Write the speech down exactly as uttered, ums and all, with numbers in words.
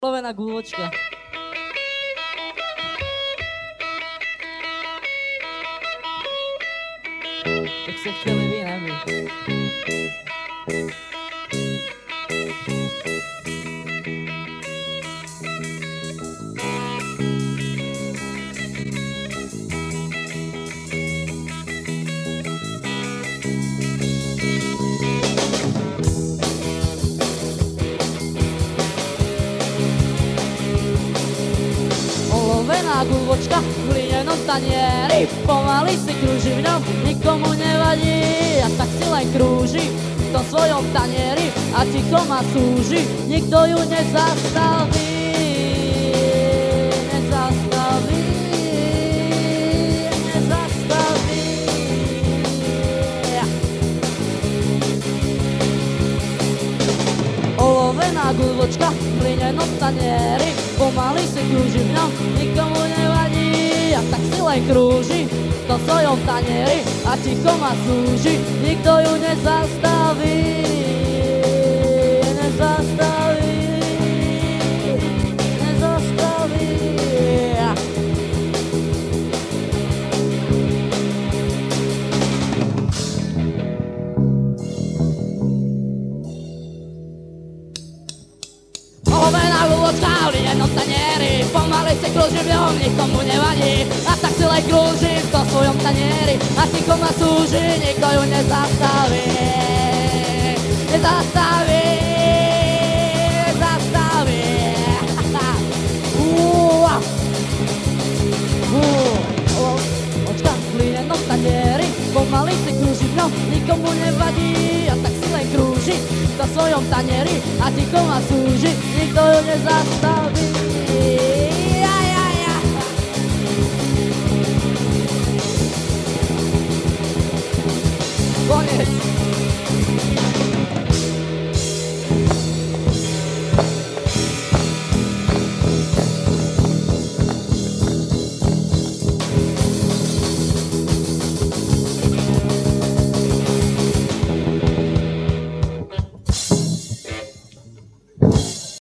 Lovená gúločka. Tak sa chceli vy, ne my. Olovená gúločka v hlinenom tanieri, pomaly si krúži v ňom, nikomu nevadí. A tak si len krúži v tom svojom tanieri a ticho ma súži, nikto ju nezastaví. Nezastaví, nezastaví. Olovená gúločka v hlinenom tanieri, pomaly si krúži v ňom, nikomu nevadí. A tak si len krúži v tom svojom tanieri a ticho ma súži, nikto ju nezastaví. Nezastaví, nezastaví. Olovená gúločka v hlinenom tanieri, pomaly si krúži v ňom, nikomu nevadí. A tak si len krúži v tom svojom tanieri a ticho ma súži, nikto ju nezastaví. Nezastaví, nezastaví. Uá. Gúločka v hlinenom tanieri, pomaly si krúži v ňom, nikomu nevadí. A tak si len krúži v tom svojom tanieri a ticho ma súži, nikto ju nezastaví.